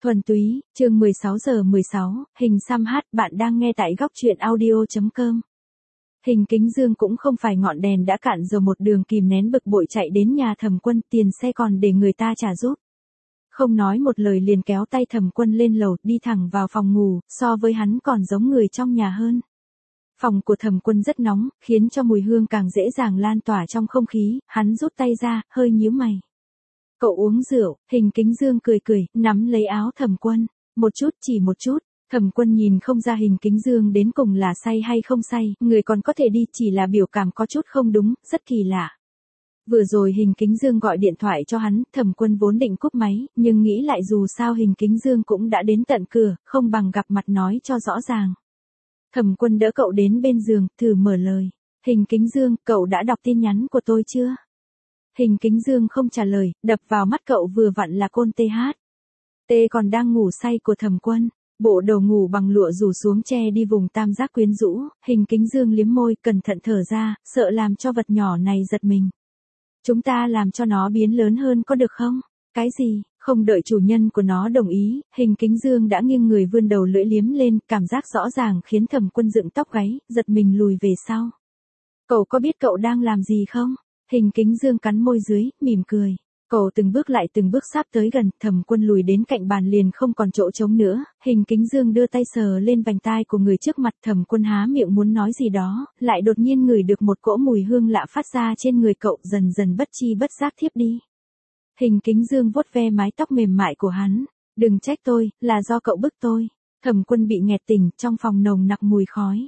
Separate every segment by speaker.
Speaker 1: Thuần túy, chương 16:16, hình xăm hát, bạn đang nghe tại góc truyện audio.com. Hình Kính Dương cũng không phải ngọn đèn đã cạn dầu một đường kìm nén bực bội chạy đến nhà Thẩm Quân, tiền xe còn để người ta trả giúp. Không nói một lời liền kéo tay Thẩm Quân lên lầu, đi thẳng vào phòng ngủ, so với hắn còn giống người trong nhà hơn. Phòng của Thẩm Quân rất nóng, khiến cho mùi hương càng dễ dàng lan tỏa trong không khí, hắn rút tay ra, hơi nhíu mày. Cậu uống rượu, Hình Kính Dương cười cười, nắm lấy áo Thẩm Quân, một chút chỉ một chút. Thẩm Quân nhìn không ra Hình Kính Dương đến cùng là say hay không say, người còn có thể đi, chỉ là biểu cảm có chút không đúng, rất kỳ lạ. Vừa rồi Hình Kính Dương gọi điện thoại cho hắn, Thẩm Quân vốn định cúp máy, nhưng nghĩ lại dù sao Hình Kính Dương cũng đã đến tận cửa, không bằng gặp mặt nói cho rõ ràng. Thẩm Quân đỡ cậu đến bên giường, thử mở lời. Hình Kính Dương, cậu đã đọc tin nhắn của tôi chưa? Hình Kính Dương không trả lời, đập vào mắt cậu vừa vặn là côn TH. T còn đang ngủ say của Thẩm Quân. Bộ đồ ngủ bằng lụa rủ xuống che đi vùng tam giác quyến rũ, Hình Kính Dương liếm môi, cẩn thận thở ra, sợ làm cho vật nhỏ này giật mình. Chúng ta làm cho nó biến lớn hơn có được không? Cái gì? Không đợi chủ nhân của nó đồng ý, Hình Kính Dương đã nghiêng người vươn đầu lưỡi liếm lên, cảm giác rõ ràng khiến Thẩm Quân dựng tóc gáy, giật mình lùi về sau. Cậu có biết cậu đang làm gì không? Hình Kính Dương cắn môi dưới, mỉm cười. Cậu từng bước lại từng bước sắp tới gần, Thẩm Quân lùi đến cạnh bàn liền không còn chỗ trống nữa, Hình Kính Dương đưa tay sờ lên vành tai của người trước mặt, Thẩm Quân há miệng muốn nói gì đó, lại đột nhiên ngửi được một cỗ mùi hương lạ phát ra trên người cậu, dần dần bất chi bất giác thiếp đi. Hình Kính Dương vuốt ve mái tóc mềm mại của hắn, đừng trách tôi, là do cậu bức tôi. Thẩm Quân bị nghẹt tỉnh, trong phòng nồng nặc mùi khói.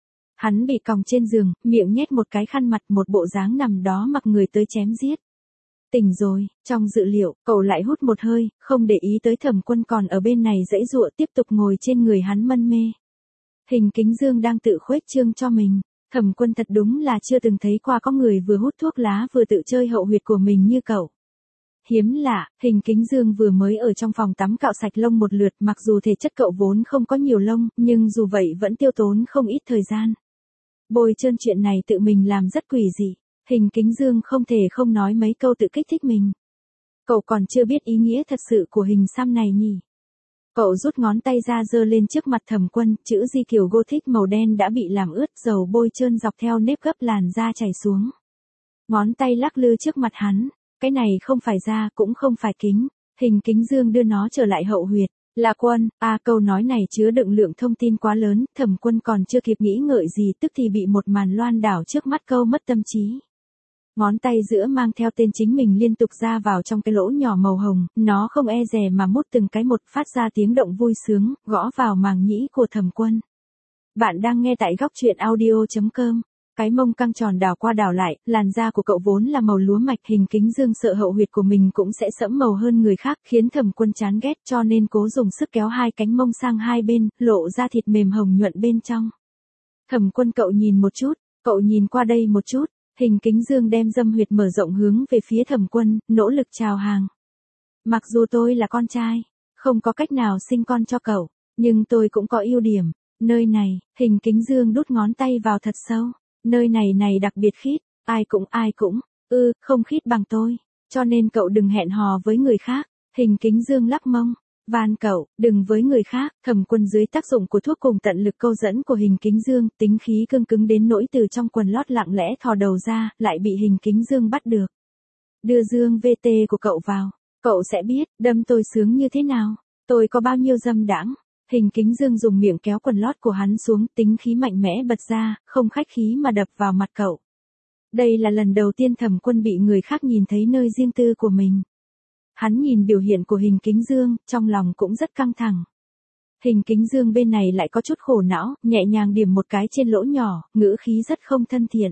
Speaker 1: Hắn bị còng trên giường, miệng nhét một cái khăn mặt, một bộ dáng nằm đó mặc người tới chém giết. Tỉnh rồi, trong dự liệu, cậu lại hút một hơi, không để ý tới Thẩm Quân còn ở bên này giãy giụa tiếp tục ngồi trên người hắn mân mê. Hình Kính Dương đang tự khuếch trương cho mình. Thẩm Quân thật đúng là chưa từng thấy qua có người vừa hút thuốc lá vừa tự chơi hậu huyệt của mình như cậu. Hiếm lạ, Hình Kính Dương vừa mới ở trong phòng tắm cạo sạch lông một lượt, mặc dù thể chất cậu vốn không có nhiều lông, nhưng dù vậy vẫn tiêu tốn không ít thời gian. Bôi trơn chuyện này tự mình làm rất quỷ dị. Hình Kính Dương không thể không nói mấy câu tự kích thích mình. Cậu còn chưa biết ý nghĩa thật sự của hình xăm này nhỉ? Cậu rút ngón tay ra giơ lên trước mặt Thẩm Quân, chữ di kiểu Gothic màu đen đã bị làm ướt, dầu bôi trơn dọc theo nếp gấp làn da chảy xuống. Ngón tay lắc lư trước mặt hắn, cái này không phải da cũng không phải kính. Hình Kính Dương đưa nó trở lại hậu huyệt. Là Quân, câu nói này chứa đựng lượng thông tin quá lớn, Thẩm Quân còn chưa kịp nghĩ ngợi gì tức thì bị một màn loan đảo trước mắt câu mất tâm trí. Ngón tay giữa mang theo tên chính mình liên tục ra vào trong cái lỗ nhỏ màu hồng, nó không e dè mà mút từng cái một, phát ra tiếng động vui sướng, gõ vào màng nhĩ của Thẩm Quân. Bạn đang nghe tại góc truyện audio.com. Cái mông căng tròn đảo qua đảo lại, làn da của cậu vốn là màu lúa mạch, Hình Kính Dương sợ hậu huyệt của mình cũng sẽ sẫm màu hơn người khác, khiến Thẩm Quân chán ghét cho nên cố dùng sức kéo hai cánh mông sang hai bên, lộ ra thịt mềm hồng nhuận bên trong. Thẩm Quân, cậu nhìn một chút, cậu nhìn qua đây một chút. Hình Kính Dương đem dâm huyệt mở rộng hướng về phía Thẩm Quân, nỗ lực chào hàng. Mặc dù tôi là con trai, không có cách nào sinh con cho cậu, nhưng tôi cũng có ưu điểm. Nơi này, Hình Kính Dương đút ngón tay vào thật sâu. Nơi này đặc biệt khít, ai cũng, không khít bằng tôi, cho nên cậu đừng hẹn hò với người khác. Hình Kính Dương lắc mông, van cậu, đừng với người khác. Thẩm Quân dưới tác dụng của thuốc cùng tận lực câu dẫn của Hình Kính Dương, tính khí cương cứng đến nỗi từ trong quần lót lặng lẽ thò đầu ra, lại bị Hình Kính Dương bắt được. Đưa dương VT của cậu vào, cậu sẽ biết, đâm tôi sướng như thế nào, tôi có bao nhiêu dâm đãng. Hình Kính Dương dùng miệng kéo quần lót của hắn xuống, tính khí mạnh mẽ bật ra, không khách khí mà đập vào mặt cậu. Đây là lần đầu tiên Thẩm Quân bị người khác nhìn thấy nơi riêng tư của mình. Hắn nhìn biểu hiện của Hình Kính Dương, trong lòng cũng rất căng thẳng. Hình Kính Dương bên này lại có chút khổ não, nhẹ nhàng điểm một cái trên lỗ nhỏ, ngữ khí rất không thân thiện.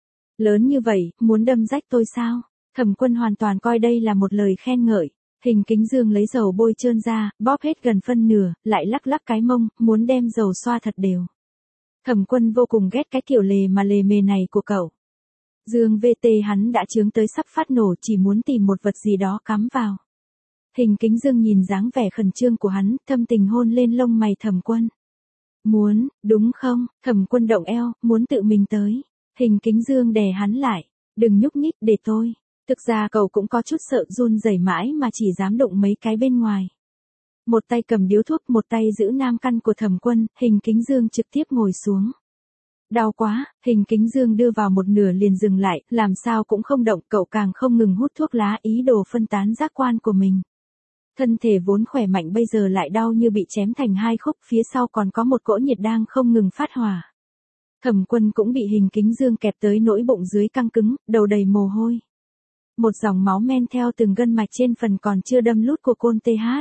Speaker 1: Lớn như vậy, muốn đâm rách tôi sao? Thẩm Quân hoàn toàn coi đây là một lời khen ngợi. Hình Kính Dương lấy dầu bôi trơn ra, bóp hết gần phân nửa, lại lắc lắc cái mông, muốn đem dầu xoa thật đều. Thẩm Quân vô cùng ghét cái kiểu lề mề này của cậu. Dương VT hắn đã chướng tới sắp phát nổ, chỉ muốn tìm một vật gì đó cắm vào. Hình Kính Dương nhìn dáng vẻ khẩn trương của hắn, thâm tình hôn lên lông mày Thẩm Quân. Muốn, đúng không? Thẩm Quân động eo, muốn tự mình tới. Hình Kính Dương đè hắn lại. Đừng nhúc nhích, để tôi. Thực ra cậu cũng có chút sợ, run rẩy mãi mà chỉ dám đụng mấy cái bên ngoài. Một tay cầm điếu thuốc, một tay giữ nam căn của Thẩm Quân, Hình Kính Dương trực tiếp ngồi xuống. Đau quá, Hình Kính Dương đưa vào một nửa liền dừng lại, làm sao cũng không động, cậu càng không ngừng hút thuốc lá, ý đồ phân tán giác quan của mình. Thân thể vốn khỏe mạnh bây giờ lại đau như bị chém thành hai khúc, phía sau còn có một cỗ nhiệt đang không ngừng phát hỏa. Thẩm Quân cũng bị Hình Kính Dương kẹp tới nỗi bụng dưới căng cứng, đầu đầy mồ hôi. Một dòng máu men theo từng gân mạch trên phần còn chưa đâm lút của côn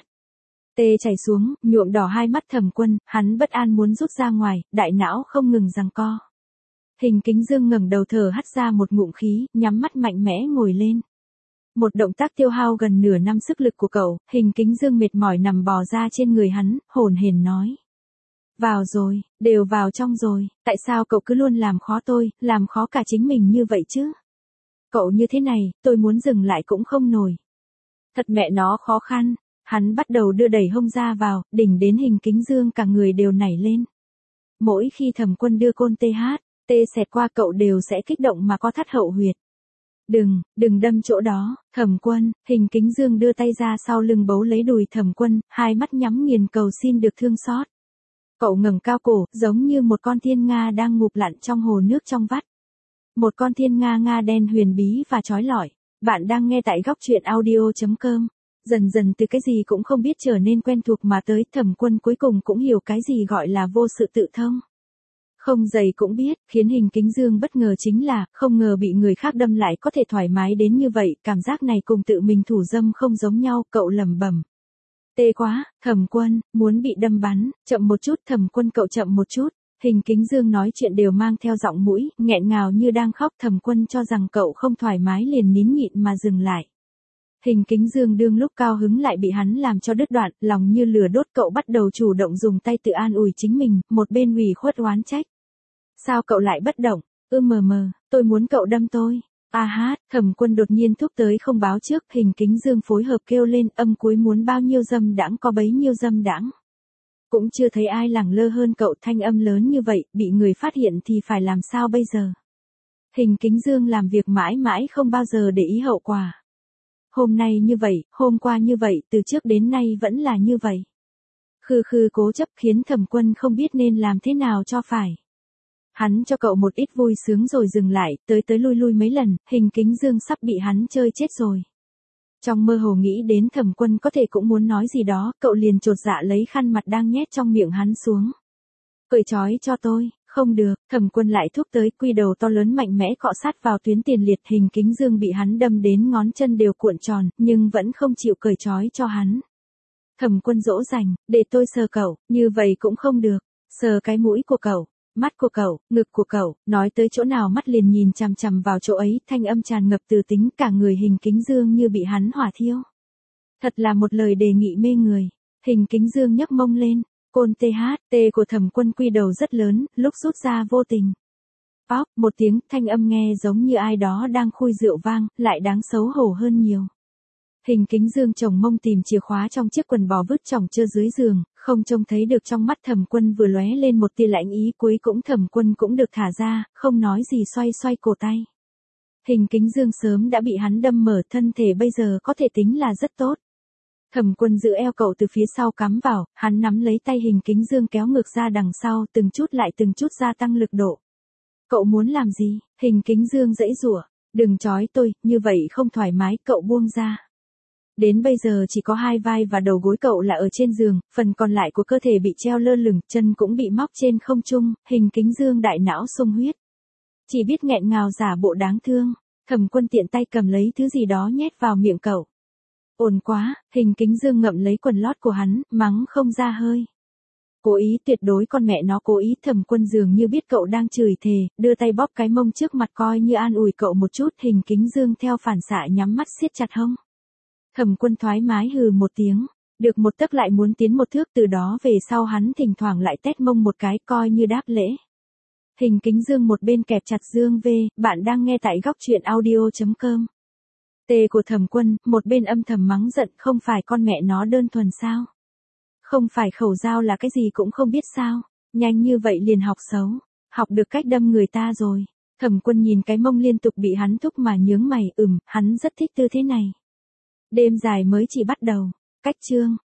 Speaker 1: tê chảy xuống, nhuộm đỏ hai mắt Thẩm Quân, hắn bất an muốn rút ra ngoài, đại não không ngừng giằng co. Hình Kính Dương ngẩng đầu thở hắt ra một ngụm khí, nhắm mắt mạnh mẽ ngồi lên. Một động tác tiêu hao gần nửa năm sức lực của cậu, Hình Kính Dương mệt mỏi nằm bò ra trên người hắn, hổn hển nói. Vào rồi, đều vào trong rồi, tại sao cậu cứ luôn làm khó tôi, làm khó cả chính mình như vậy chứ? Cậu như thế này, tôi muốn dừng lại cũng không nổi. Thật mẹ nó khó khăn, hắn bắt đầu đưa đẩy hông ra vào, đỉnh đến Hình Kính Dương cả người đều nảy lên. Mỗi khi Thẩm Quân đưa côn tê xẹt qua cậu đều sẽ kích động mà co thắt hậu huyệt. Đừng đâm chỗ đó, Thẩm Quân, Hình Kính Dương đưa tay ra sau lưng bấu lấy đùi Thẩm Quân, hai mắt nhắm nghiền cầu xin được thương xót. Cậu ngẩng cao cổ, giống như một con thiên nga đang ngụp lặn trong hồ nước trong vắt. Một con thiên nga đen huyền bí và chói lọi. Bạn đang nghe tại góc truyện audio.com. Dần dần từ cái gì cũng không biết trở nên quen thuộc mà tới, Thẩm Quân cuối cùng cũng hiểu cái gì gọi là vô sự tự thông. Không dày cũng biết, khiến Hình Kính Dương bất ngờ chính là, không ngờ bị người khác đâm lại có thể thoải mái đến như vậy, cảm giác này cùng tự mình thủ dâm không giống nhau, cậu lẩm bẩm. Tê quá, Thẩm Quân, muốn bị đâm bắn, chậm một chút, Thẩm Quân cậu chậm một chút. Hình Kính Dương nói chuyện đều mang theo giọng mũi, nghẹn ngào như đang khóc, Thẩm Quân cho rằng cậu không thoải mái liền nín nhịn mà dừng lại. Hình Kính Dương đương lúc cao hứng lại bị hắn làm cho đứt đoạn, lòng như lửa đốt, cậu bắt đầu chủ động dùng tay tự an ủi chính mình, một bên ủy khuất oán trách. Sao cậu lại bất động? Tôi muốn cậu đâm tôi. Thẩm Quân đột nhiên thúc tới không báo trước, Hình Kính Dương phối hợp kêu lên, âm cuối muốn bao nhiêu dâm đãng có bấy nhiêu dâm đãng. Cũng chưa thấy ai lẳng lơ hơn cậu, thanh âm lớn như vậy, bị người phát hiện thì phải làm sao bây giờ? Hình Kính Dương làm việc mãi mãi không bao giờ để ý hậu quả. Hôm nay như vậy, hôm qua như vậy, từ trước đến nay vẫn là như vậy. Khư cố chấp khiến Thẩm Quân không biết nên làm thế nào cho phải. Hắn cho cậu một ít vui sướng rồi dừng lại, tới lui mấy lần, Hình Kính Dương sắp bị hắn chơi chết rồi. Trong mơ hồ nghĩ đến Thẩm Quân có thể cũng muốn nói gì đó, cậu liền chột dạ lấy khăn mặt đang nhét trong miệng hắn xuống. Cởi trói cho tôi, không được, Thẩm Quân lại thúc tới, quy đầu to lớn mạnh mẽ cọ sát vào tuyến tiền liệt, Hình Kính Dương bị hắn đâm đến ngón chân đều cuộn tròn, nhưng vẫn không chịu cởi trói cho hắn. Thẩm Quân dỗ dành, để tôi sờ cậu, như vậy cũng không được, sờ cái mũi của cậu. Mắt của cậu, ngực của cậu, nói tới chỗ nào mắt liền nhìn chằm chằm vào chỗ ấy, thanh âm tràn ngập từ tính, cả người Hình Kính Dương như bị hắn hỏa thiêu. Thật là một lời đề nghị mê người. Hình Kính Dương nhấc mông lên, côn tê của Thẩm Quân quy đầu rất lớn, lúc rút ra vô tình. Póc, một tiếng, thanh âm nghe giống như ai đó đang khui rượu vang, lại đáng xấu hổ hơn nhiều. Hình Kính Dương chồng mông tìm chìa khóa trong chiếc quần bò vứt chồng chưa dưới giường, không trông thấy được, trong mắt Thẩm Quân vừa lóe lên một tia lạnh ý, cuối cũng Thẩm Quân cũng được thả ra, không nói gì xoay cổ tay. Hình Kính Dương sớm đã bị hắn đâm mở, thân thể bây giờ có thể tính là rất tốt. Thẩm Quân giữ eo cậu từ phía sau cắm vào, hắn nắm lấy tay Hình Kính Dương kéo ngược ra đằng sau, từng chút gia tăng lực độ. Cậu muốn làm gì? Hình Kính Dương giãy giụa, đừng trói tôi, như vậy không thoải mái, cậu buông ra. Đến bây giờ chỉ có hai vai và đầu gối cậu là ở trên giường, phần còn lại của cơ thể bị treo lơ lửng, chân cũng bị móc trên không trung, Hình Kính Dương đại não sung huyết. Chỉ biết nghẹn ngào giả bộ đáng thương, Thẩm Quân tiện tay cầm lấy thứ gì đó nhét vào miệng cậu. Ổn quá, Hình Kính Dương ngậm lấy quần lót của hắn, mắng không ra hơi. Cố ý, tuyệt đối con mẹ nó cố ý, Thẩm Quân dường như biết cậu đang chửi thề, đưa tay bóp cái mông trước mặt coi như an ủi cậu một chút, Hình Kính Dương theo phản xạ nhắm mắt siết chặt hông. Thẩm Quân thoải mái hừ một tiếng, được một tấc lại muốn tiến một thước, từ đó về sau hắn thỉnh thoảng lại tét mông một cái coi như đáp lễ. Hình Kính Dương một bên kẹp chặt Dương V, bạn đang nghe tại góc truyện audio.com. Tê của Thẩm Quân, một bên âm thầm mắng giận, không phải con mẹ nó đơn thuần sao? Không phải khẩu dao là cái gì cũng không biết sao? Nhanh như vậy liền học xấu, học được cách đâm người ta rồi. Thẩm Quân nhìn cái mông liên tục bị hắn thúc mà nhướng mày, hắn rất thích tư thế này. Đêm dài mới chỉ bắt đầu. Cách chương